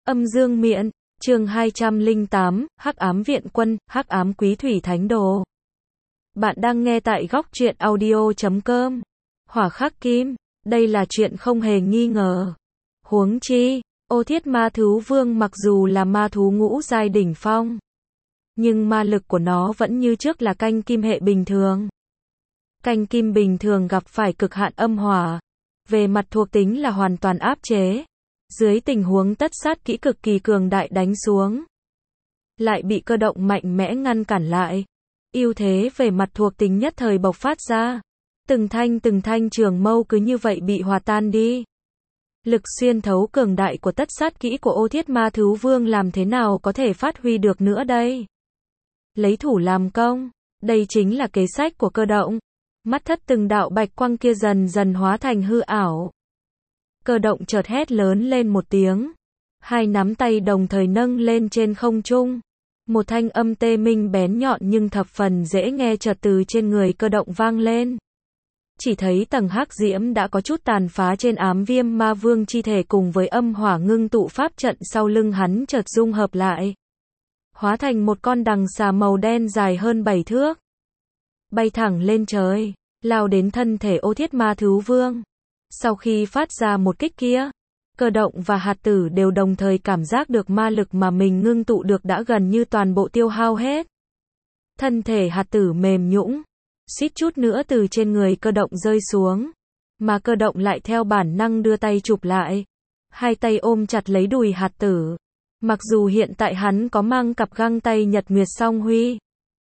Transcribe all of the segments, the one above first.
Âm dương miện, chương 208, Hắc ám viện quân, Hắc ám quý thủy thánh đồ. Bạn đang nghe tại góc truyện audio.com. Hỏa khắc kim, đây là chuyện không hề nghi ngờ. Huống chi, Ô Thiết Ma Thú Vương mặc dù là ma thú ngũ giai đỉnh phong, nhưng ma lực của nó vẫn như trước là canh kim hệ bình thường. Canh kim bình thường gặp phải cực hạn âm hỏa, về mặt thuộc tính là hoàn toàn áp chế. Dưới tình huống tất sát kỹ cực kỳ cường đại đánh xuống, lại bị cơ động mạnh mẽ ngăn cản lại. Ưu thế về mặt thuộc tính nhất thời bộc phát ra. Từng thanh trường mâu cứ như vậy bị hòa tan đi. Lực xuyên thấu cường đại của tất sát kỹ của Ô Thiết Ma Thú Vương làm thế nào có thể phát huy được nữa đây? Lấy thủ làm công, đây chính là kế sách của cơ động. Mắt thất từng đạo bạch quang kia dần dần hóa thành hư ảo. Cơ động chợt hét lớn lên một tiếng. Hai nắm tay đồng thời nâng lên trên không trung. Một thanh âm tê minh bén nhọn nhưng thập phần dễ nghe chợt từ trên người cơ động vang lên. Chỉ thấy tầng hắc diễm đã có chút tàn phá trên ám viêm ma vương chi thể cùng với âm hỏa ngưng tụ pháp trận sau lưng hắn chợt dung hợp lại. Hóa thành một con đằng xà màu đen dài hơn 7 thước. Bay thẳng lên trời, lao đến thân thể Ô Thiết Ma Thú Vương. Sau khi phát ra một kích kia, cơ động và hạt tử đều đồng thời cảm giác được ma lực mà mình ngưng tụ được đã gần như toàn bộ tiêu hao hết. Thân thể hạt tử mềm nhũn, suýt chút nữa từ trên người cơ động rơi xuống, mà cơ động lại theo bản năng đưa tay chụp lại. Hai tay ôm chặt lấy đùi hạt tử. Mặc dù hiện tại hắn có mang cặp găng tay Nhật Nguyệt Song Huy,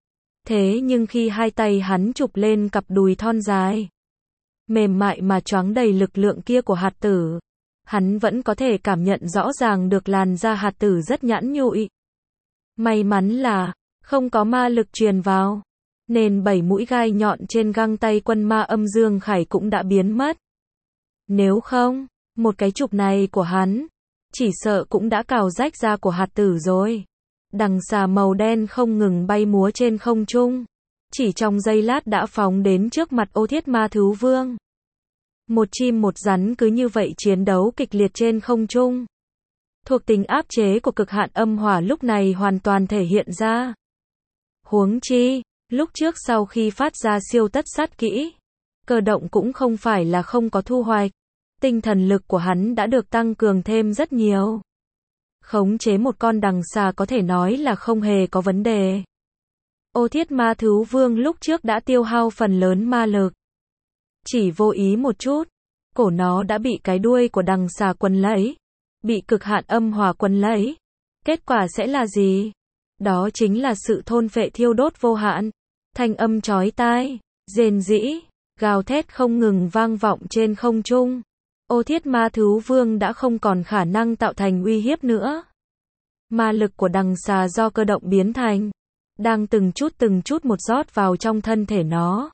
thế nhưng khi hai tay hắn chụp lên cặp đùi thon dài, mềm mại mà choáng đầy lực lượng kia của hạt tử, hắn vẫn có thể cảm nhận rõ ràng được làn da hạt tử rất nhẵn nhụi. May mắn là không có ma lực truyền vào, nên 7 mũi gai nhọn trên găng tay quân ma âm dương khải cũng đã biến mất. Nếu không, một cái chụp này của hắn, chỉ sợ cũng đã cào rách da của hạt tử rồi. Đằng xà màu đen không ngừng bay múa trên không trung, chỉ trong giây lát đã phóng đến trước mặt Ô Thiết Ma Thú Vương. Một chim một rắn cứ như vậy chiến đấu kịch liệt trên không trung. Thuộc tính áp chế của cực hạn âm hỏa lúc này hoàn toàn thể hiện ra. Huống chi, lúc trước sau khi phát ra siêu tất sát kỹ, cơ động cũng không phải là không có thu hoạch. Tinh thần lực của hắn đã được tăng cường thêm rất nhiều. Khống chế một con đằng xà có thể nói là không hề có vấn đề. Ô Thiết Ma Thú Vương lúc trước đã tiêu hao phần lớn ma lực. Chỉ vô ý một chút, cổ nó đã bị cái đuôi của đằng xà quấn lấy. Bị cực hạn âm hỏa quấn lấy. Kết quả sẽ là gì? Đó chính là sự thôn phệ thiêu đốt vô hạn. Thanh âm chói tai, rền rĩ, gào thét không ngừng vang vọng trên không trung. Ô Thiết Ma Thú Vương đã không còn khả năng tạo thành uy hiếp nữa. Ma lực của đằng xà do cơ động biến thành, đang từng chút một rót vào trong thân thể nó.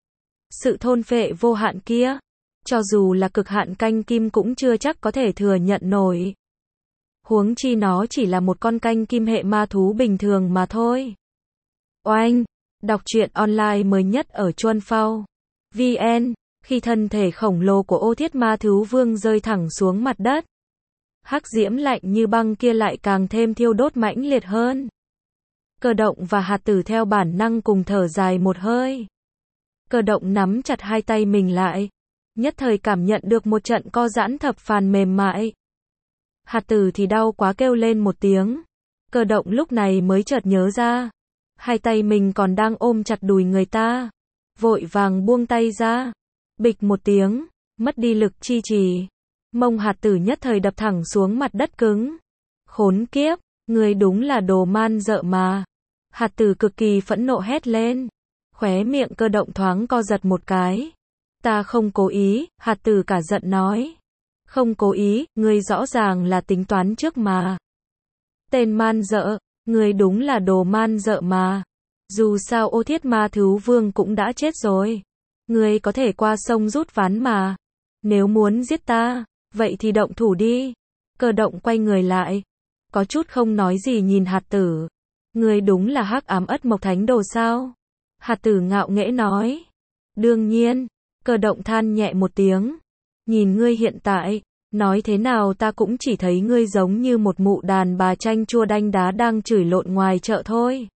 Sự thôn phệ vô hạn kia, cho dù là cực hạn canh kim cũng chưa chắc có thể thừa nhận nổi. Huống chi nó chỉ là một con canh kim hệ ma thú bình thường mà thôi. Oanh, đọc truyện online mới nhất ở Chuan Phao VN. Khi thân thể khổng lồ của Ô Thiết Ma Thú Vương rơi thẳng xuống mặt đất, hắc diễm lạnh như băng kia lại càng thêm thiêu đốt mãnh liệt hơn. Cơ động và hạt tử theo bản năng cùng thở dài một hơi. Cơ động nắm chặt hai tay mình lại, nhất thời cảm nhận được một trận co giãn thập phàn mềm mại. Hạt tử thì đau quá kêu lên một tiếng. Cơ động lúc này mới chợt nhớ ra, hai tay mình còn đang ôm chặt đùi người ta, vội vàng buông tay ra. Bịch một tiếng, mất đi lực chi trì. Mông hạt tử nhất thời đập thẳng xuống mặt đất cứng. Khốn kiếp, người đúng là đồ man dợ mà. Hạt tử cực kỳ phẫn nộ hét lên. Khóe miệng cơ động thoáng co giật một cái. Ta không cố ý, hạt tử cả giận nói. Không cố ý, ngươi rõ ràng là tính toán trước mà. Tên man dợ, ngươi đúng là đồ man dợ mà. Dù sao Ô Thiết Ma Thú Vương cũng đã chết rồi. Ngươi có thể qua sông rút ván mà. Nếu muốn giết ta, vậy thì động thủ đi. Cơ động quay người lại, có chút không nói gì nhìn hạt tử. Ngươi đúng là hắc ám ất mộc thánh đồ sao? Hạt tử ngạo nghễ nói. Đương nhiên, cơ động than nhẹ một tiếng. Nhìn ngươi hiện tại, Nói thế nào ta cũng chỉ thấy ngươi giống như một mụ đàn bà chanh chua đanh đá đang chửi lộn ngoài chợ thôi.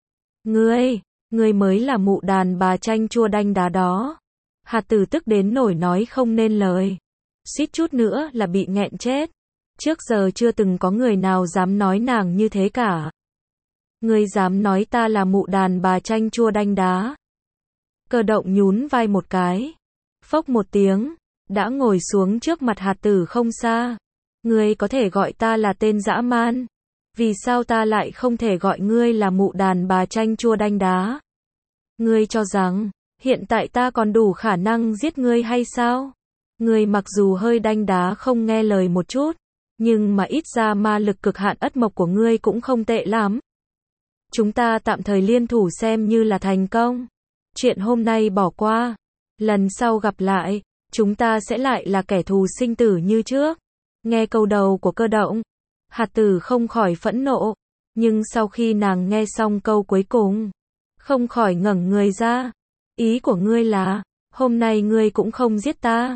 Ngươi mới là mụ đàn bà chanh chua đanh đá đó. Hạt Tử tức đến nổi nói không nên lời. Suýt chút nữa là bị nghẹn chết. Trước giờ chưa từng có người nào dám nói nàng như thế cả. Ngươi dám nói ta là mụ đàn bà chanh chua đanh đá. Cơ Động nhún vai một cái. Phốc một tiếng, đã ngồi xuống trước mặt Hạt Tử không xa. Ngươi có thể gọi ta là tên dã man. Vì sao ta lại không thể gọi ngươi là mụ đàn bà chanh chua đanh đá? Ngươi cho rằng, hiện tại ta còn đủ khả năng giết ngươi hay sao? Ngươi mặc dù hơi đanh đá không nghe lời một chút, nhưng mà ít ra ma lực cực hạn ất mộc của ngươi cũng không tệ lắm. Chúng ta tạm thời liên thủ xem như là thành công. Chuyện hôm nay bỏ qua. Lần sau gặp lại, chúng ta sẽ lại là kẻ thù sinh tử như trước. Nghe câu đầu của Cơ Động, Hạt Tử không khỏi phẫn nộ. Nhưng sau khi nàng nghe xong câu cuối cùng, không khỏi ngẩng người ra. Ý của ngươi là, hôm nay ngươi cũng không giết ta.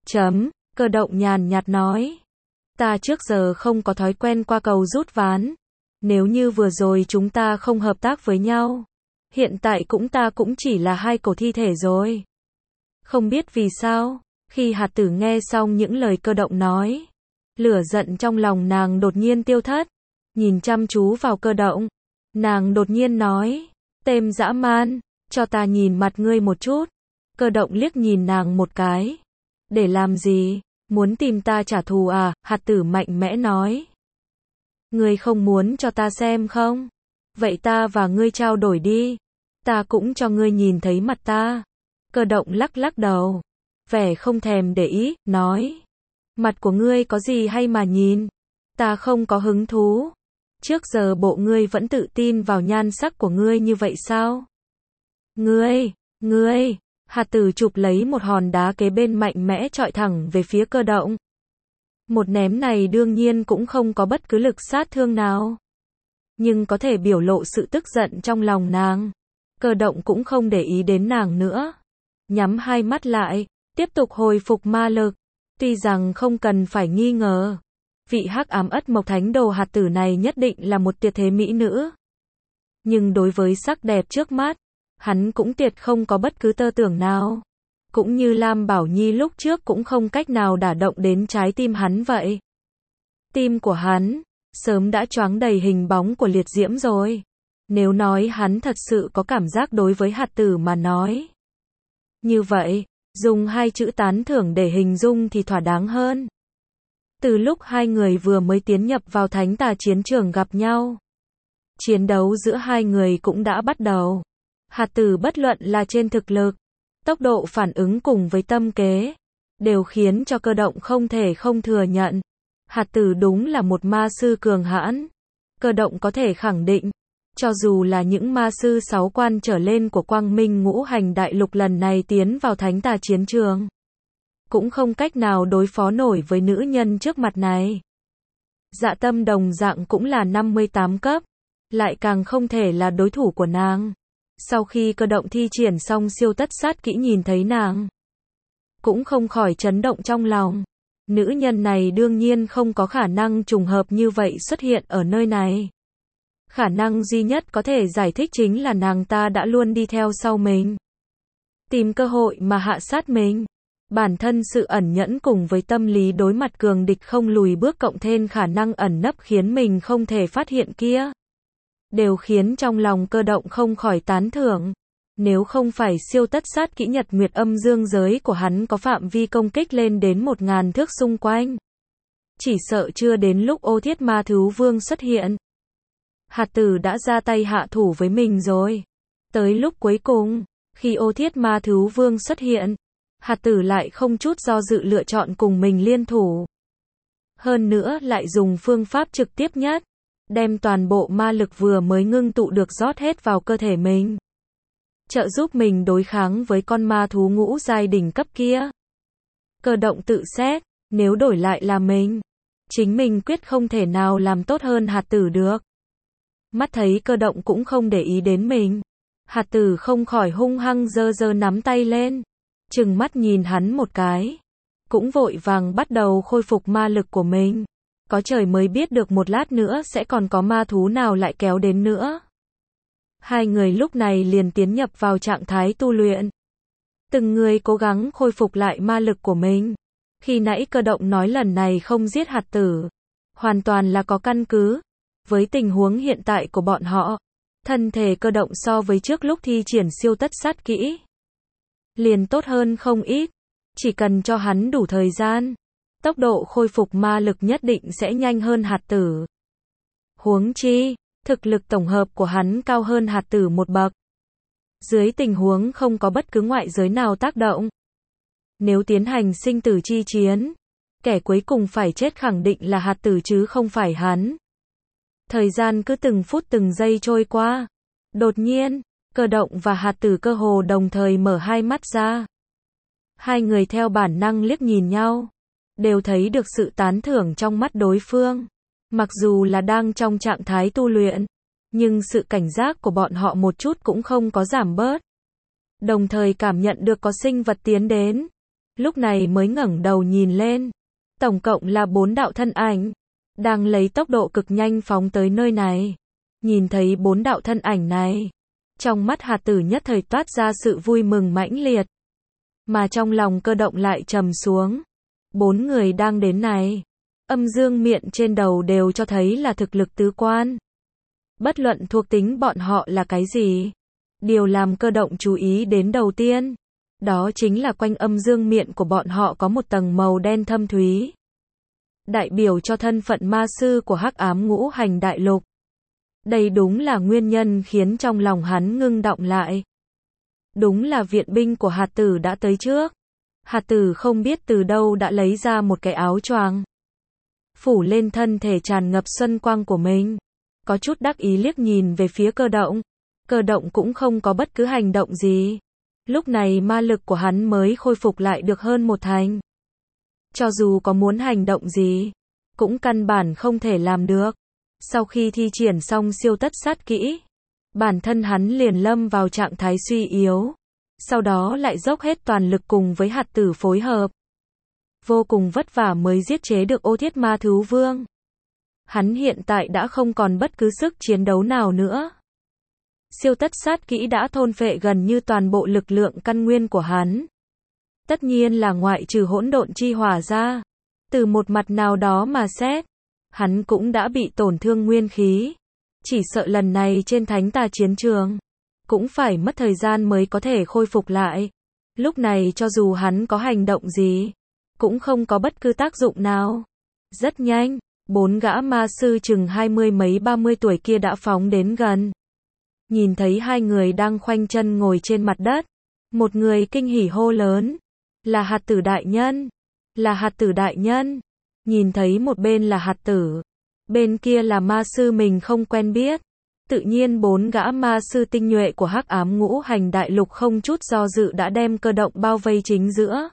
Cơ Động nhàn nhạt nói. Ta trước giờ không có thói quen qua cầu rút ván. Nếu như vừa rồi chúng ta không hợp tác với nhau, hiện tại ta cũng chỉ là hai cổ thi thể rồi. Không biết vì sao, khi Hạt Tử nghe xong những lời Cơ Động nói, lửa giận trong lòng nàng đột nhiên tiêu thất. Nhìn chăm chú vào Cơ Động, nàng đột nhiên nói, tên dã man, cho ta nhìn mặt ngươi một chút. Cơ Động liếc nhìn nàng một cái. Để làm gì? Muốn tìm ta trả thù à? Hạt Tử mạnh mẽ nói. Ngươi không muốn cho ta xem không? Vậy ta và ngươi trao đổi đi. Ta cũng cho ngươi nhìn thấy mặt ta. Cơ Động lắc lắc đầu. Vẻ không thèm để ý, nói. Mặt của ngươi có gì hay mà nhìn? Ta không có hứng thú. Trước giờ bộ ngươi vẫn tự tin vào nhan sắc của ngươi như vậy sao? Ngươi. Hạt Tử chụp lấy một hòn đá kế bên mạnh mẽ chọi thẳng về phía Cơ Động. Một ném này đương nhiên cũng không có bất cứ lực sát thương nào, nhưng có thể biểu lộ sự tức giận trong lòng nàng. Cơ Động cũng không để ý đến nàng nữa. Nhắm hai mắt lại, tiếp tục hồi phục ma lực. Tuy rằng không cần phải nghi ngờ, vị hắc ám ất mộc thánh đồ Hạt Tử này nhất định là một tuyệt thế mỹ nữ. Nhưng đối với sắc đẹp trước mắt, hắn cũng tuyệt không có bất cứ tơ tưởng nào. Cũng như Lam Bảo Nhi lúc trước cũng không cách nào đả động đến trái tim hắn vậy. Tim của hắn, sớm đã choáng đầy hình bóng của liệt diễm rồi. Nếu nói hắn thật sự có cảm giác đối với Hạt Tử mà nói. Như vậy, dùng hai chữ tán thưởng để hình dung thì thỏa đáng hơn. Từ lúc hai người vừa mới tiến nhập vào thánh tà chiến trường gặp nhau, chiến đấu giữa hai người cũng đã bắt đầu. Hạt Tử bất luận là trên thực lực, tốc độ phản ứng cùng với tâm kế, đều khiến cho Cơ Động không thể không thừa nhận. Hạt Tử đúng là một ma sư cường hãn. Cơ Động có thể khẳng định, cho dù là những ma sư 6 quan trở lên của Quang Minh Ngũ Hành Đại Lục lần này tiến vào thánh tà chiến trường, cũng không cách nào đối phó nổi với nữ nhân trước mặt này. Dạ Tâm đồng dạng cũng là 58 cấp, lại càng không thể là đối thủ của nàng. Sau khi Cơ Động thi triển xong siêu tất sát kỹ nhìn thấy nàng, cũng không khỏi chấn động trong lòng. Nữ nhân này đương nhiên không có khả năng trùng hợp như vậy xuất hiện ở nơi này. Khả năng duy nhất có thể giải thích chính là nàng ta đã luôn đi theo sau mình, tìm cơ hội mà hạ sát mình. Bản thân sự ẩn nhẫn cùng với tâm lý đối mặt cường địch không lùi bước cộng thêm khả năng ẩn nấp khiến mình không thể phát hiện kia, đều khiến trong lòng Cơ Động không khỏi tán thưởng. Nếu không phải siêu tất sát kỹ Nhật Nguyệt Âm Dương giới của hắn có phạm vi công kích lên đến 1000 thước xung quanh, chỉ sợ chưa đến lúc Ô Thiết Ma Thú Vương xuất hiện, Hạt Tử đã ra tay hạ thủ với mình rồi. Tới lúc cuối cùng, khi Ô Thiết Ma Thú Vương xuất hiện, Hạt Tử lại không chút do dự lựa chọn cùng mình liên thủ. Hơn nữa lại dùng phương pháp trực tiếp nhất, đem toàn bộ ma lực vừa mới ngưng tụ được rót hết vào cơ thể mình, trợ giúp mình đối kháng với con ma thú ngũ giai đỉnh cấp kia. Cơ Động tự xét, nếu đổi lại là mình, chính mình quyết không thể nào làm tốt hơn Hạt Tử được. Mắt thấy Cơ Động cũng không để ý đến mình, Hạt Tử không khỏi hung hăng giơ nắm tay lên, trừng mắt nhìn hắn một cái. cũng vội vàng bắt đầu khôi phục ma lực của mình. Có trời mới biết được một lát nữa sẽ còn có ma thú nào lại kéo đến nữa. Hai người lúc này liền tiến nhập vào trạng thái tu luyện. Từng người cố gắng khôi phục lại ma lực của mình. Khi nãy Cơ Động nói lần này không giết hạt tử, hoàn toàn là có căn cứ. Với tình huống hiện tại của bọn họ, thân thể Cơ Động so với trước lúc thi triển siêu tất sát kỹ liền tốt hơn không ít. Chỉ cần cho hắn đủ thời gian, tốc độ khôi phục ma lực nhất định sẽ nhanh hơn hạt tử. Huống chi, thực lực tổng hợp của hắn cao hơn hạt tử một bậc. Dưới tình huống không có bất cứ ngoại giới nào tác động, nếu tiến hành sinh tử chi chiến, kẻ cuối cùng phải chết khẳng định là hạt tử chứ không phải hắn. Thời gian cứ từng phút từng giây trôi qua. Đột nhiên, Cơ Động và hạt tử cơ hồ đồng thời mở hai mắt ra. Hai người theo bản năng liếc nhìn nhau, đều thấy được sự tán thưởng trong mắt đối phương. Mặc dù là đang trong trạng thái tu luyện, nhưng sự cảnh giác của bọn họ một chút cũng không có giảm bớt. Đồng thời cảm nhận được có sinh vật tiến đến. Lúc này mới ngẩng đầu nhìn lên. Tổng cộng là 4 đạo thân ảnh, đang lấy tốc độ cực nhanh phóng tới nơi này. Nhìn thấy 4 đạo thân ảnh này, trong mắt hạt tử nhất thời toát ra sự vui mừng mãnh liệt. Mà trong lòng Cơ Động lại trầm xuống. 4 người đang đến này, âm dương miện trên đầu đều cho thấy là thực lực tứ quan. Bất luận thuộc tính bọn họ là cái gì, điều làm Cơ Động chú ý đến đầu tiên, đó chính là quanh âm dương miện của bọn họ có một tầng màu đen thâm thúy, đại biểu cho thân phận ma sư của Hắc Ám Ngũ Hành Đại Lục. Đây đúng là nguyên nhân khiến trong lòng hắn ngưng động lại. Đúng là viện binh của hạt tử đã tới trước. Hạt tử không biết từ đâu đã lấy ra một cái áo choàng, phủ lên thân thể tràn ngập xuân quang của mình. Có chút đắc ý liếc nhìn về phía Cơ Động. Cơ Động cũng không có bất cứ hành động gì. Lúc này ma lực của hắn mới khôi phục lại được hơn một thành. Cho dù có muốn hành động gì, cũng căn bản không thể làm được. Sau khi thi triển xong siêu tất sát kỹ, bản thân hắn liền lâm vào trạng thái suy yếu. Sau đó lại dốc hết toàn lực cùng với hạt tử phối hợp. Vô cùng vất vả mới giết chế được Ô Thiết Ma Thú Vương. Hắn hiện tại đã không còn bất cứ sức chiến đấu nào nữa. Siêu tất sát kỹ đã thôn phệ gần như toàn bộ lực lượng căn nguyên của hắn. Tất nhiên là ngoại trừ hỗn độn chi hỏa ra. Từ một mặt nào đó mà xét, hắn cũng đã bị tổn thương nguyên khí. Chỉ sợ lần này trên thánh tà chiến trường, cũng phải mất thời gian mới có thể khôi phục lại. Lúc này cho dù hắn có hành động gì, cũng không có bất cứ tác dụng nào. Rất nhanh, 4 gã ma sư chừng 20 mấy 30 tuổi kia đã phóng đến gần. Nhìn thấy hai người đang khoanh chân ngồi trên mặt đất, một người kinh hỉ hô lớn, là hạt tử đại nhân, là hạt tử đại nhân. Nhìn thấy một bên là hạt tử, bên kia là ma sư mình không quen biết. Tự nhiên 4 gã ma sư tinh nhuệ của Hắc Ám Ngũ Hành Đại Lục không chút do dự đã đem Cơ Động bao vây chính giữa.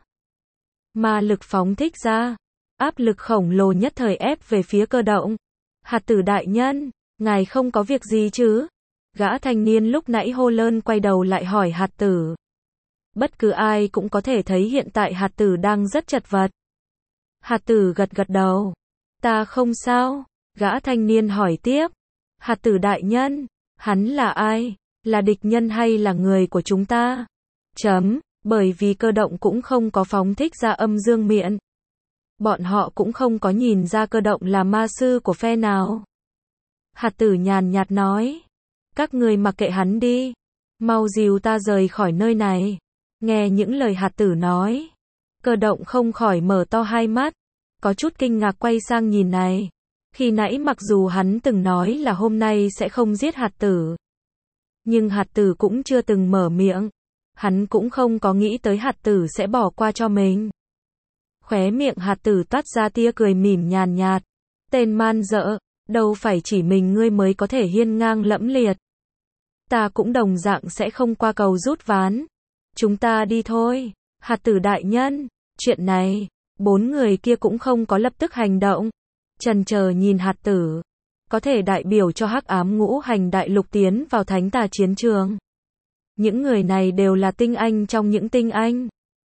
Ma lực phóng thích ra, áp lực khổng lồ nhất thời ép về phía Cơ Động. Hạt tử đại nhân, ngài không có việc gì chứ? Gã thanh niên lúc nãy hô lớn quay đầu lại hỏi hạt tử. Bất cứ ai cũng có thể thấy hiện tại hạt tử đang rất chật vật. Hạt tử gật gật đầu. Ta không sao. Gã thanh niên hỏi tiếp. Hạt tử đại nhân, hắn là ai? Là địch nhân hay là người của chúng ta? Bởi vì Cơ Động cũng không có phóng thích ra âm dương miện. Bọn họ cũng không có nhìn ra Cơ Động là ma sư của phe nào. Hạt tử nhàn nhạt nói. Các người mặc kệ hắn đi. Mau dìu ta rời khỏi nơi này. Nghe những lời hạt tử nói, Cơ Động không khỏi mở to hai mắt, có chút kinh ngạc quay sang nhìn này. Khi nãy mặc dù hắn từng nói là hôm nay sẽ không giết hạt tử, nhưng hạt tử cũng chưa từng mở miệng. Hắn cũng không có nghĩ tới hạt tử sẽ bỏ qua cho mình. Khóe miệng hạt tử toát ra tia cười mỉm nhàn nhạt. Tên man dợ, đâu phải chỉ mình ngươi mới có thể hiên ngang lẫm liệt. Ta cũng đồng dạng sẽ không qua cầu rút ván. Chúng ta đi thôi. Hạt tử đại nhân, chuyện này, 4 người kia cũng không có lập tức hành động. Chần chờ nhìn hạt tử. Có thể đại biểu cho Hắc Ám Ngũ Hành Đại Lục tiến vào thánh tà chiến trường. Những người này đều là tinh anh trong những tinh anh.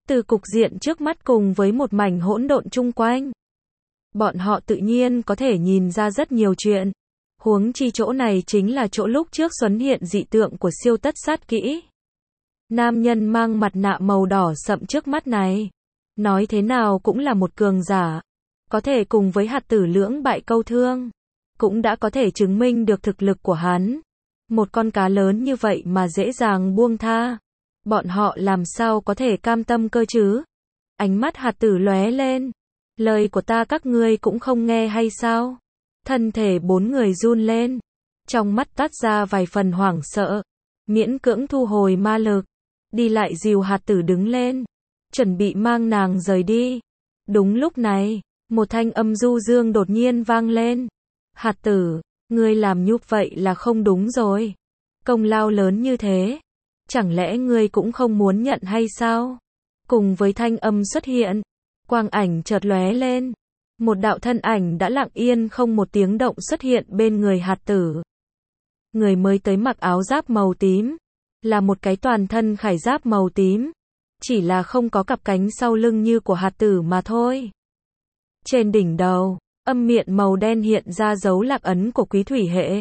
từ cục diện trước mắt cùng với một mảnh hỗn độn chung quanh. Bọn họ tự nhiên có thể nhìn ra rất nhiều chuyện. Huống chi chỗ này chính là chỗ lúc trước xuất hiện dị tượng của siêu tất sát kỹ. Nam nhân mang mặt nạ màu đỏ sậm trước mắt này, nói thế nào cũng là một cường giả. Có thể cùng với hạt tử lưỡng bại câu thương, cũng đã có thể chứng minh được thực lực của hắn. Một con cá lớn như vậy mà dễ dàng buông tha. Bọn họ làm sao có thể cam tâm cơ chứ? Ánh mắt hạt tử lóe lên. Lời của ta các ngươi cũng không nghe hay sao? Thân thể bốn người run lên. Trong mắt toát ra vài phần hoảng sợ. Miễn cưỡng thu hồi ma lực. Đi lại dìu hạt tử đứng lên. Chuẩn bị mang nàng rời đi. Đúng lúc này, một thanh âm du dương đột nhiên vang lên. Hạt tử, ngươi làm nhục vậy là không đúng rồi. Công lao lớn như thế. Chẳng lẽ ngươi cũng không muốn nhận hay sao? Cùng với thanh âm xuất hiện, quang ảnh chợt lóe lên. Một đạo thân ảnh đã lặng yên không một tiếng động xuất hiện bên người hạt tử. Người mới tới mặc áo giáp màu tím, là một cái toàn thân khải giáp màu tím, chỉ là không có cặp cánh sau lưng như của hạt tử mà thôi. Trên đỉnh đầu, âm miện màu đen hiện ra dấu lạc ấn của quý thủy hệ.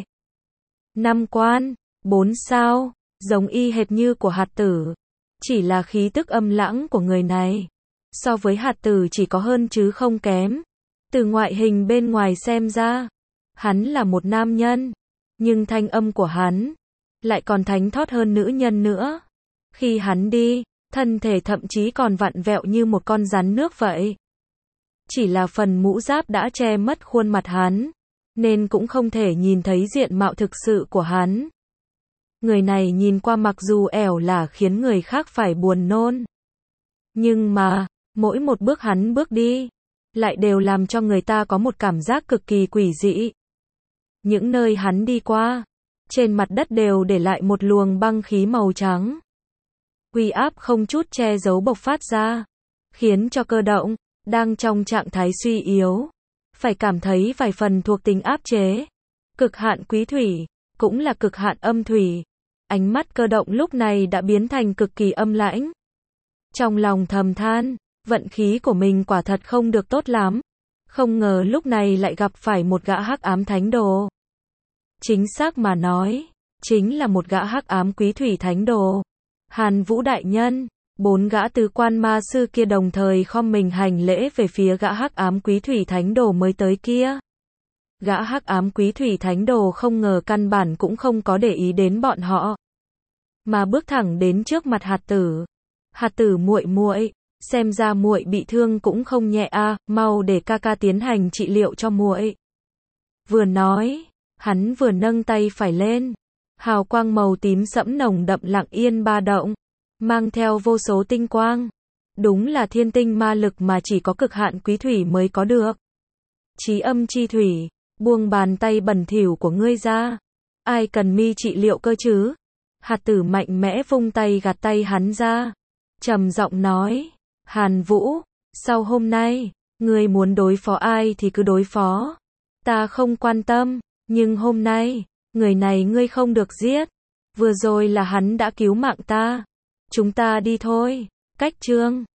5 quan, 4 sao, giống y hệt như của hạt tử. Chỉ là khí tức âm lãng của người này, so với hạt tử chỉ có hơn chứ không kém. Từ ngoại hình bên ngoài xem ra, hắn là một nam nhân, nhưng thanh âm của hắn lại còn thánh thót hơn nữ nhân nữa. Khi hắn đi, thân thể thậm chí còn vặn vẹo như một con rắn nước vậy. Chỉ là phần mũ giáp đã che mất khuôn mặt hắn, nên cũng không thể nhìn thấy diện mạo thực sự của hắn. Người này nhìn qua mặc dù ẻo lả khiến người khác phải buồn nôn. Nhưng mà, mỗi một bước hắn bước đi, lại đều làm cho người ta có một cảm giác cực kỳ quỷ dị. Những nơi hắn đi qua, trên mặt đất đều để lại một luồng băng khí màu trắng. Uy áp không chút che giấu bộc phát ra, khiến cho cơ động, đang trong trạng thái suy yếu, phải cảm thấy vài phần thuộc tính áp chế. Cực hạn quý thủy, cũng là cực hạn âm thủy. Ánh mắt cơ động lúc này đã biến thành cực kỳ âm lãnh. Trong lòng thầm than, vận khí của mình quả thật không được tốt lắm. Không ngờ lúc này lại gặp phải một gã hắc ám thánh đồ. Chính xác mà nói, chính là một gã hắc ám quý thủy thánh đồ. Hàn Vũ đại nhân, 4 gã tứ quan ma sư kia đồng thời khom mình hành lễ về phía gã hắc ám quý thủy thánh đồ mới tới kia. Gã hắc ám quý thủy thánh đồ không ngờ căn bản cũng không có để ý đến bọn họ, mà bước thẳng đến trước mặt hạt tử. Hạt tử muội muội, xem ra muội bị thương cũng không nhẹ a, mau để ca ca tiến hành trị liệu cho muội. Vừa nói, hắn vừa nâng tay phải lên, hào quang màu tím sẫm nồng đậm lặng yên ba động, mang theo vô số tinh quang. Đúng là thiên tinh ma lực mà chỉ có cực hạn quý thủy mới có được. Chí âm chi thủy, buông bàn tay bẩn thỉu của ngươi ra. Ai cần mi trị liệu cơ chứ? Hạt tử mạnh mẽ vung tay gạt tay hắn ra, trầm giọng nói, Hàn Vũ, sau hôm nay, ngươi muốn đối phó ai thì cứ đối phó. Ta không quan tâm, nhưng hôm nay, người này ngươi không được giết. Vừa rồi là hắn đã cứu mạng ta. Chúng ta đi thôi. Cách chương